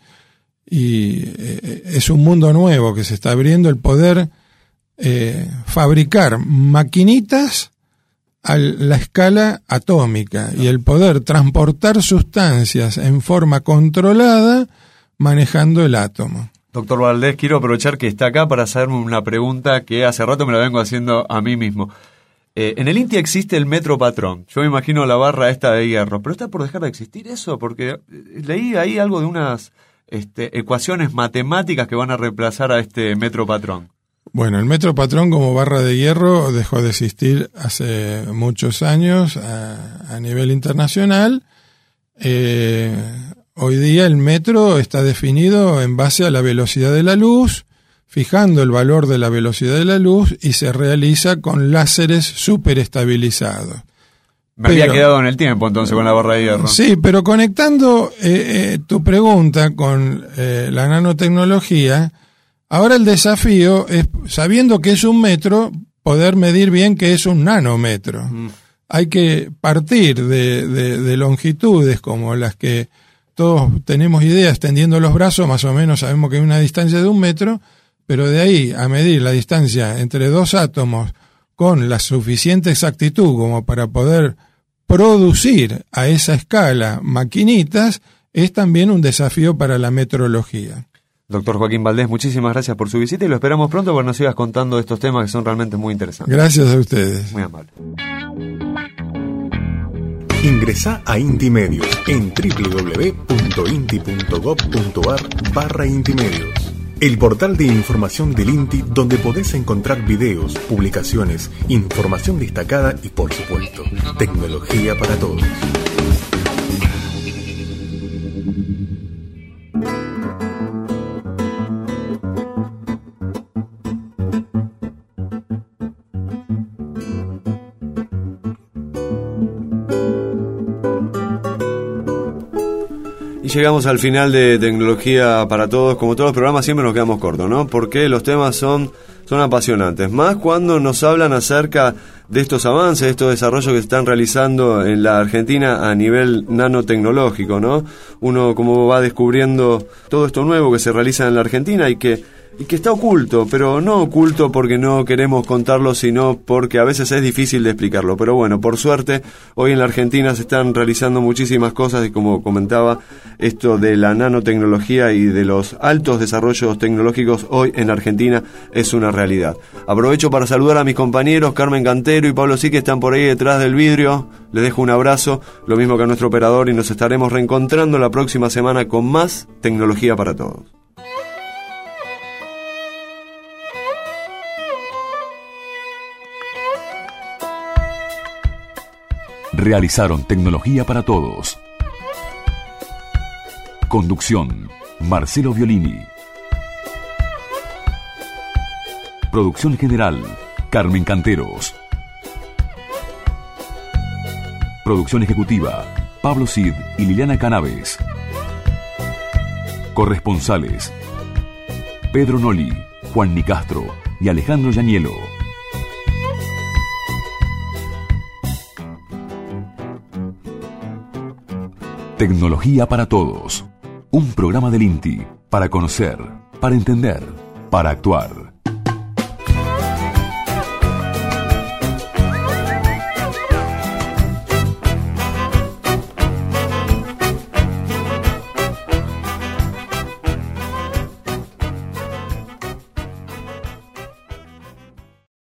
y eh, es un mundo nuevo que se está abriendo, el poder eh, fabricar maquinitas a la escala atómica y el poder transportar sustancias en forma controlada manejando el átomo.
Doctor Valdés, quiero aprovechar que está acá para hacerme una pregunta que hace rato me la vengo haciendo a mí mismo. Eh, en el INTI existe el metro patrón. Yo me imagino la barra esta de hierro. ¿Pero está por dejar de existir eso? Porque leí ahí algo de unas este, ecuaciones matemáticas que van a reemplazar a este metro patrón.
Bueno, el metro patrón como barra de hierro dejó de existir hace muchos años a, a nivel internacional. Eh, hoy día el metro está definido en base a la velocidad de la luz, fijando el valor de la velocidad de la luz, y se realiza con láseres superestabilizados.
Me pero, había quedado en el tiempo entonces con la barra de hierro.
Sí, pero conectando eh, eh, tu pregunta con eh, la nanotecnología, ahora el desafío es, sabiendo que es un metro, poder medir bien que es un nanómetro. Mm. Hay que partir de, de, de longitudes como las que todos tenemos idea, extendiendo los brazos, más o menos sabemos que hay una distancia de un metro, pero de ahí a medir la distancia entre dos átomos con la suficiente exactitud como para poder producir a esa escala maquinitas, es también un desafío para la metrología.
Doctor Joaquín Valdés, muchísimas gracias por su visita y lo esperamos pronto para que nos sigas contando estos temas que son realmente muy interesantes.
Gracias a ustedes.
Muy amable.
Ingresá a Inti Medios en www.inti.gov.ar barra Inti Medios, el portal de información del INTI donde podés encontrar videos, publicaciones, información destacada y, por supuesto, tecnología para todos.
Llegamos al final de Tecnología para Todos. Como todos los programas siempre nos quedamos cortos, ¿no? Porque los temas son, son apasionantes. Más cuando nos hablan acerca de estos avances, de estos desarrollos que se están realizando en la Argentina a nivel nanotecnológico, ¿no? Uno como va descubriendo todo esto nuevo que se realiza en la Argentina y que y que está oculto, pero no oculto porque no queremos contarlo, sino porque a veces es difícil de explicarlo. Pero bueno, por suerte, hoy en la Argentina se están realizando muchísimas cosas y como comentaba, esto de la nanotecnología y de los altos desarrollos tecnológicos hoy en Argentina es una realidad. Aprovecho para saludar a mis compañeros Carmen Cantero y Pablo Sí, que están por ahí detrás del vidrio. Les dejo un abrazo, lo mismo que a nuestro operador, y nos estaremos reencontrando la próxima semana con más Tecnología para Todos.
Realizaron Tecnología para Todos. Conducción, Marcelo Violini. Producción general, Carmen Canteros. Producción ejecutiva, Pablo Cid y Liliana Canaves. Corresponsales, Pedro Noli, Juan Nicastro y Alejandro Yanielo. Tecnología para Todos, un programa del INTI para conocer, para entender, para actuar.